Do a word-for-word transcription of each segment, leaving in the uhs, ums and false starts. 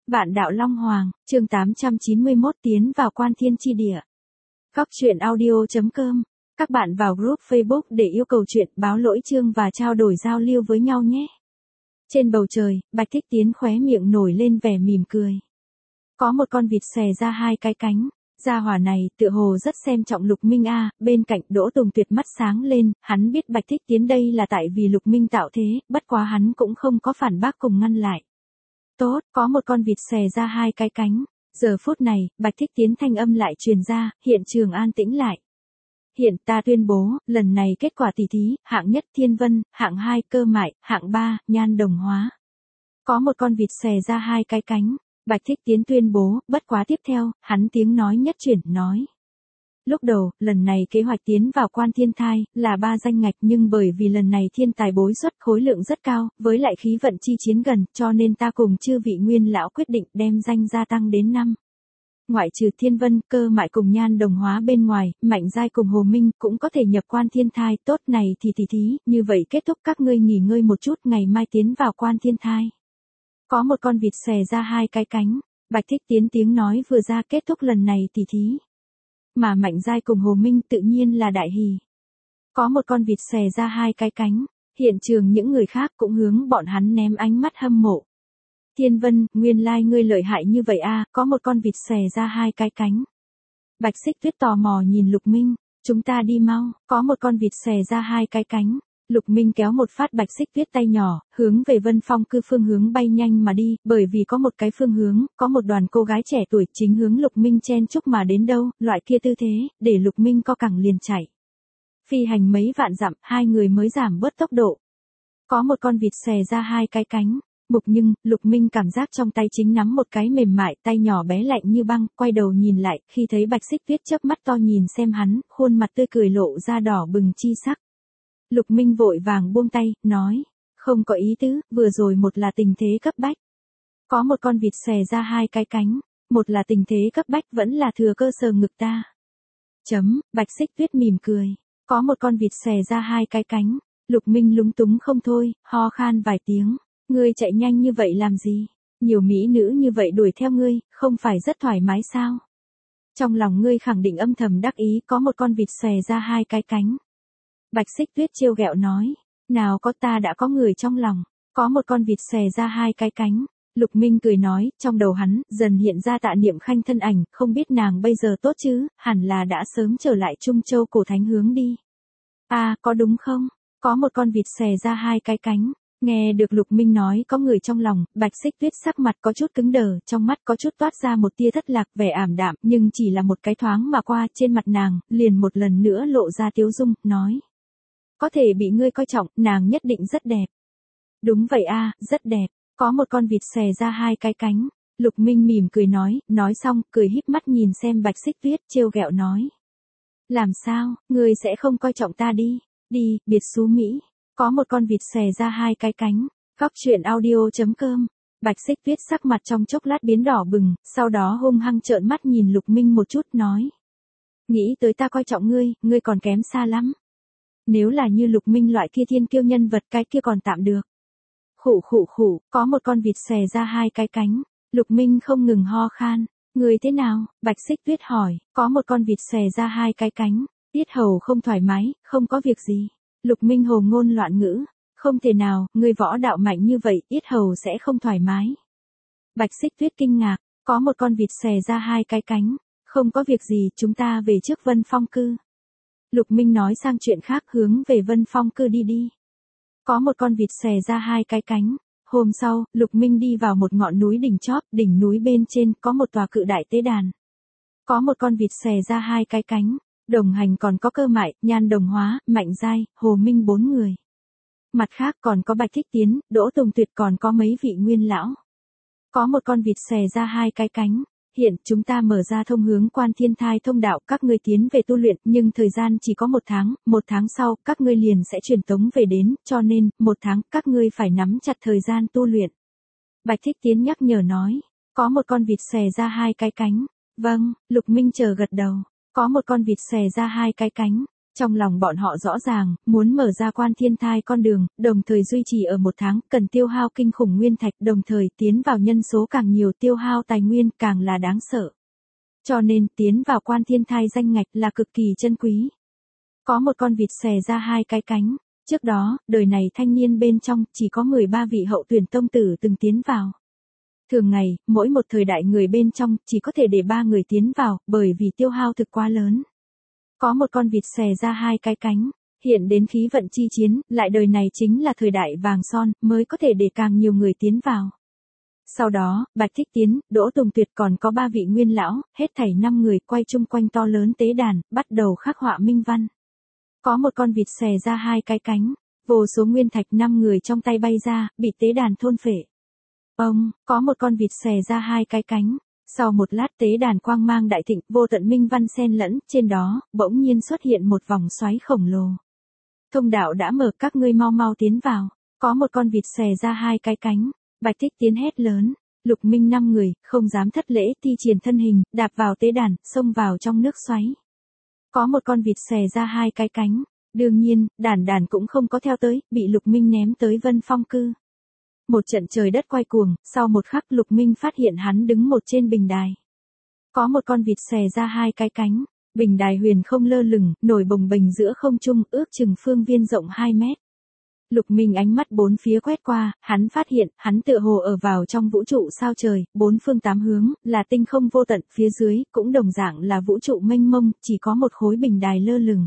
Vạn đạo Long Hoàng, chương tám trăm chín mươi mốt tiến vào Quan Thiên Chi Địa. Góc truyện audio chấm com. Các bạn vào group Facebook để yêu cầu chuyện, báo lỗi chương và trao đổi giao lưu với nhau nhé. Trên bầu trời, Bạch Thích Tiến khóe miệng nổi lên vẻ mỉm cười. Có một con vịt xòe ra hai cái cánh. Gia hỏa này tựa hồ rất xem trọng Lục Minh a. Bên cạnh Đỗ Tùng Tuyệt mắt sáng lên, hắn biết Bạch Thích Tiến đây là tại vì Lục Minh tạo thế, bất quá hắn cũng không có phản bác cùng ngăn lại. Tốt, có một con vịt xòe ra hai cái cánh. Giờ phút này, Bạch Thích Tiến thanh âm lại truyền ra, hiện trường an tĩnh lại. Hiện ta tuyên bố, lần này kết quả tỷ thí, hạng nhất Thiên Vân, hạng hai Cơ Mại, hạng ba Nhan Đồng Hóa. Có một con vịt xòe ra hai cái cánh. Bạch Thích Tiến tuyên bố, bất quá tiếp theo, hắn tiếng nói nhất chuyển, nói. Lúc đầu, lần này kế hoạch tiến vào Quan Thiên Thai, là ba danh ngạch nhưng bởi vì lần này thiên tài bối xuất khối lượng rất cao, với lại khí vận chi chiến gần, cho nên ta cùng chư vị nguyên lão quyết định đem danh gia tăng đến năm. Ngoại trừ Thiên Vân, Cơ Mại cùng Nhan Đồng Hóa bên ngoài, Mạnh Giai cùng Hồ Minh cũng có thể nhập Quan Thiên Thai, tốt này thì tỷ thí, như vậy kết thúc các ngươi nghỉ ngơi một chút, ngày mai tiến vào Quan Thiên Thai. Có một con vịt xòe ra hai cái cánh, Bạch Thích Tiến tiếng nói vừa ra kết thúc lần này tỷ thí. Mà Mạnh Giai cùng Hồ Minh tự nhiên là đại hỉ. Có một con vịt xòe ra hai cái cánh, hiện trường những người khác cũng hướng bọn hắn ném ánh mắt hâm mộ. Thiên Vân, nguyên lai ngươi lợi hại như vậy a, có một con vịt xòe ra hai cái cánh. Bạch Xích Tuyết tò mò nhìn Lục Minh, chúng ta đi mau, có một con vịt xòe ra hai cái cánh. Lục Minh kéo một phát Bạch Xích Tuyết tay nhỏ, hướng về Vân Phong cư phương hướng bay nhanh mà đi, bởi vì có một cái phương hướng, có một đoàn cô gái trẻ tuổi chính hướng Lục Minh chen chúc mà đến đâu, loại kia tư thế, để Lục Minh co cẳng liền chạy. Phi hành mấy vạn dặm, hai người mới giảm bớt tốc độ. Có một con vịt xòe ra hai cái cánh. Mục nhưng, Lục Minh cảm giác trong tay chính nắm một cái mềm mại, tay nhỏ bé lạnh như băng, quay đầu nhìn lại, khi thấy Bạch Xích Tuyết chớp mắt to nhìn xem hắn, khuôn mặt tươi cười lộ ra đỏ bừng chi sắc. Lục Minh vội vàng buông tay, nói, không có ý tứ, vừa rồi một là tình thế cấp bách. Có một con vịt xòe ra hai cái cánh, một là tình thế cấp bách vẫn là thừa cơ sờ ngực ta. Chấm, Bạch Xích Tuyết mỉm cười, có một con vịt xòe ra hai cái cánh, Lục Minh lúng túng không thôi, ho khan vài tiếng, ngươi chạy nhanh như vậy làm gì, nhiều mỹ nữ như vậy đuổi theo ngươi, không phải rất thoải mái sao? Trong lòng ngươi khẳng định âm thầm đắc ý có một con vịt xòe ra hai cái cánh. Bạch Xích Tuyết trêu ghẹo nói, nào có ta đã có người trong lòng, có một con vịt xòe ra hai cái cánh. Lục Minh cười nói, trong đầu hắn, dần hiện ra Tạ Niệm Khanh thân ảnh, không biết nàng bây giờ tốt chứ, hẳn là đã sớm trở lại Trung Châu cổ thánh hướng đi. À, có đúng không? Có một con vịt xòe ra hai cái cánh. Nghe được Lục Minh nói có người trong lòng, Bạch Xích Tuyết sắc mặt có chút cứng đờ, trong mắt có chút toát ra một tia thất lạc, vẻ ảm đạm, nhưng chỉ là một cái thoáng mà qua, trên mặt nàng, liền một lần nữa lộ ra tiếu dung, nói. Có thể bị ngươi coi trọng, nàng nhất định rất đẹp. Đúng vậy a, rất đẹp. Có một con vịt xòe ra hai cái cánh. Lục Minh mỉm cười nói, nói xong, cười híp mắt nhìn xem Bạch Xích Tuyết, trêu ghẹo nói. Làm sao, ngươi sẽ không coi trọng ta đi, đi, biệt xú Mỹ. Có một con vịt xòe ra hai cái cánh. Góc truyện audio chấm com. Bạch Xích Tuyết sắc mặt trong chốc lát biến đỏ bừng, sau đó hung hăng trợn mắt nhìn Lục Minh một chút, nói. Nghĩ tới ta coi trọng ngươi, ngươi còn kém xa lắm. Nếu là như Lục Minh loại kia thiên kiêu nhân vật cái kia còn tạm được. Khụ khụ khụ, có một con vịt xòe ra hai cái cánh. Lục Minh không ngừng ho khan. Người thế nào? Bạch Xích Tuyết hỏi, có một con vịt xòe ra hai cái cánh. Tiết hầu không thoải mái, không có việc gì. Lục Minh hồ ngôn loạn ngữ. Không thể nào, người võ đạo mạnh như vậy, yết hầu sẽ không thoải mái. Bạch Xích Tuyết kinh ngạc, có một con vịt xòe ra hai cái cánh. Không có việc gì, chúng ta về trước Vân Phong cư. Lục Minh nói sang chuyện khác hướng về Vân Phong cư đi đi. Có một con vịt xòe ra hai cái cánh. Hôm sau, Lục Minh đi vào một ngọn núi đỉnh chóp, đỉnh núi bên trên có một tòa cự đại tế đàn. Có một con vịt xòe ra hai cái cánh. Đồng hành còn có Cơ Mại, Nhan Đồng Hóa, Mạnh Giai, Hồ Minh bốn người. Mặt khác còn có Bạch Thích Tiến, Đỗ Tùng Tuyệt còn có mấy vị nguyên lão. Có một con vịt xòe ra hai cái cánh. Hiện chúng ta mở ra thông hướng Quan Thiên Thai thông đạo, các ngươi tiến về tu luyện, nhưng thời gian chỉ có một tháng, một tháng sau, các ngươi liền sẽ truyền tống về đến, cho nên, một tháng, các ngươi phải nắm chặt thời gian tu luyện. Bạch Thích Tiến nhắc nhở nói, có một con vịt xòe ra hai cái cánh. Vâng, Lục Minh chờ gật đầu. Có một con vịt xòe ra hai cái cánh. Trong lòng bọn họ rõ ràng, muốn mở ra quan thiên thai con đường, đồng thời duy trì ở một tháng, cần tiêu hao kinh khủng nguyên thạch, đồng thời tiến vào nhân số càng nhiều tiêu hao tài nguyên càng là đáng sợ. Cho nên, tiến vào quan thiên thai danh ngạch là cực kỳ chân quý. Có một con vịt xòe ra hai cái cánh. Trước đó, đời này thanh niên bên trong, chỉ có mười ba vị hậu tuyển tông tử từng tiến vào. Thường ngày, mỗi một thời đại người bên trong, chỉ có thể để ba người tiến vào, bởi vì tiêu hao thực quá lớn. Có một con vịt xòe ra hai cái cánh, hiện đến khí vận chi chiến, lại đời này chính là thời đại vàng son, mới có thể để càng nhiều người tiến vào. Sau đó, Bạch Thích Tiến, Đỗ Tùng Tuyệt còn có ba vị nguyên lão, hết thảy năm người quay chung quanh to lớn tế đàn, bắt đầu khắc họa minh văn. Có một con vịt xòe ra hai cái cánh, vô số nguyên thạch năm người trong tay bay ra, bị tế đàn thôn phệ. Ông, có một con vịt xòe ra hai cái cánh. Sau một lát tế đàn quang mang đại thịnh, vô tận minh văn xen lẫn, trên đó, bỗng nhiên xuất hiện một vòng xoáy khổng lồ. Thông đạo đã mở, các ngươi mau mau tiến vào. Có một con vịt xòe ra hai cái cánh. Bạch Thích Tiến hét lớn. Lục Minh năm người, không dám thất lễ, thi triển thân hình, đạp vào tế đàn, xông vào trong nước xoáy. Có một con vịt xòe ra hai cái cánh. Đương nhiên, đàn đàn cũng không có theo tới, bị Lục Minh ném tới Vân Phong Cư. Một trận trời đất quay cuồng, sau một khắc Lục Minh phát hiện hắn đứng một trên bình đài. Có một con vịt xòe ra hai cái cánh, bình đài huyền không lơ lửng, nổi bồng bềnh giữa không trung, ước chừng phương viên rộng hai mét. Lục Minh ánh mắt bốn phía quét qua, hắn phát hiện, hắn tựa hồ ở vào trong vũ trụ sao trời, bốn phương tám hướng, là tinh không vô tận, phía dưới, cũng đồng dạng là vũ trụ mênh mông, chỉ có một khối bình đài lơ lửng.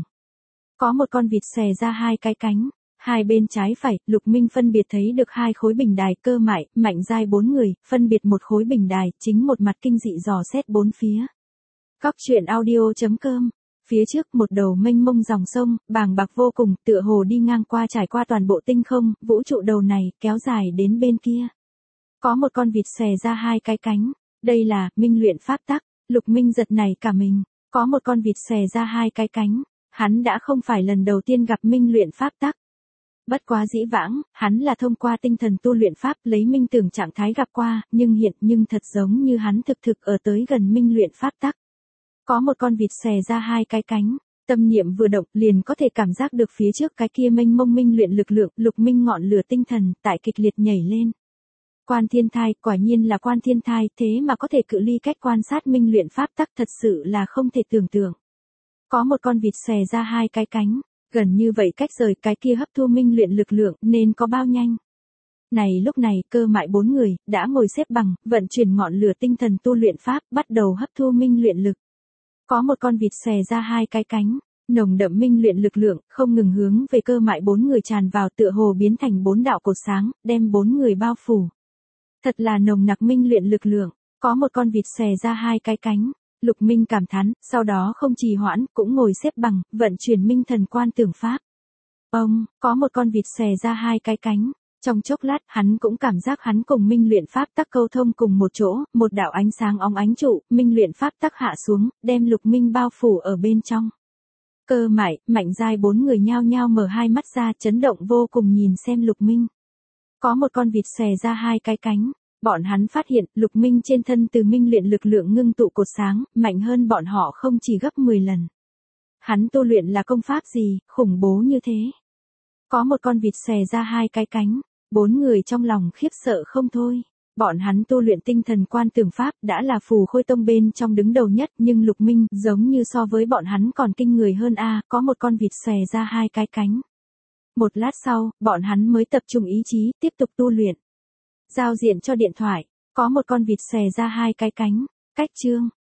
Có một con vịt xòe ra hai cái cánh. Hai bên trái phải, Lục Minh phân biệt thấy được hai khối bình đài cơ mại, mạnh giai bốn người, phân biệt một khối bình đài, chính một mặt kinh dị dò xét bốn phía. Góc truyện audio chấm com. Phía trước một đầu mênh mông dòng sông, bàng bạc vô cùng, tựa hồ đi ngang qua trải qua toàn bộ tinh không, vũ trụ đầu này, kéo dài đến bên kia. Có một con vịt xòe ra hai cái cánh. Đây là, minh luyện pháp tắc. Lục Minh giật nảy cả mình. Có một con vịt xòe ra hai cái cánh. Hắn đã không phải lần đầu tiên gặp minh luyện pháp tắc. Bất quá dĩ vãng, hắn là thông qua tinh thần tu luyện pháp lấy minh tưởng trạng thái gặp qua, nhưng hiện nhưng thật giống như hắn thực thực ở tới gần minh luyện pháp tắc. Có một con vịt xòe ra hai cái cánh, tâm niệm vừa động liền có thể cảm giác được phía trước cái kia mênh mông minh luyện lực lượng, Lục Minh ngọn lửa tinh thần, tại kịch liệt nhảy lên. Quan thiên thai, quả nhiên là quan thiên thai, thế mà có thể cự ly cách quan sát minh luyện pháp tắc thật sự là không thể tưởng tượng. Có một con vịt xòe ra hai cái cánh. Gần như vậy cách rời cái kia hấp thu minh luyện lực lượng nên có bao nhanh. Này lúc này cơ mại bốn người đã ngồi xếp bằng, vận chuyển ngọn lửa tinh thần tu luyện pháp, bắt đầu hấp thu minh luyện lực. Có một con vịt xòe ra hai cái cánh, nồng đậm minh luyện lực lượng không ngừng hướng về cơ mại bốn người tràn vào, tựa hồ biến thành bốn đạo cột sáng, đem bốn người bao phủ. Thật là nồng nặc minh luyện lực lượng. Có một con vịt xòe ra hai cái cánh. Lục Minh cảm thán, sau đó không trì hoãn, cũng ngồi xếp bằng, vận chuyển minh thần quan tưởng pháp. Ông, có một con vịt xòe ra hai cái cánh. Trong chốc lát, hắn cũng cảm giác hắn cùng minh luyện pháp tắc câu thông cùng một chỗ, một đạo ánh sáng óng ánh trụ, minh luyện pháp tắc hạ xuống, đem Lục Minh bao phủ ở bên trong. Cơ mại, mạnh giai bốn người nhao nhao mở hai mắt ra, chấn động vô cùng nhìn xem Lục Minh. Có một con vịt xòe ra hai cái cánh. Bọn hắn phát hiện, Lục Minh trên thân từ minh luyện lực lượng ngưng tụ cột sáng, mạnh hơn bọn họ không chỉ gấp mười lần. Hắn tu luyện là công pháp gì, khủng bố như thế. Có một con vịt xòe ra hai cái cánh, bốn người trong lòng khiếp sợ không thôi. Bọn hắn tu luyện tinh thần quan tưởng pháp đã là phù khôi tông bên trong đứng đầu nhất, nhưng Lục Minh giống như so với bọn hắn còn kinh người hơn a. Có một con vịt xòe ra hai cái cánh. Một lát sau, bọn hắn mới tập trung ý chí, tiếp tục tu luyện. Giao diện cho điện thoại, có một con vịt xòe ra hai cái cánh, cách chương.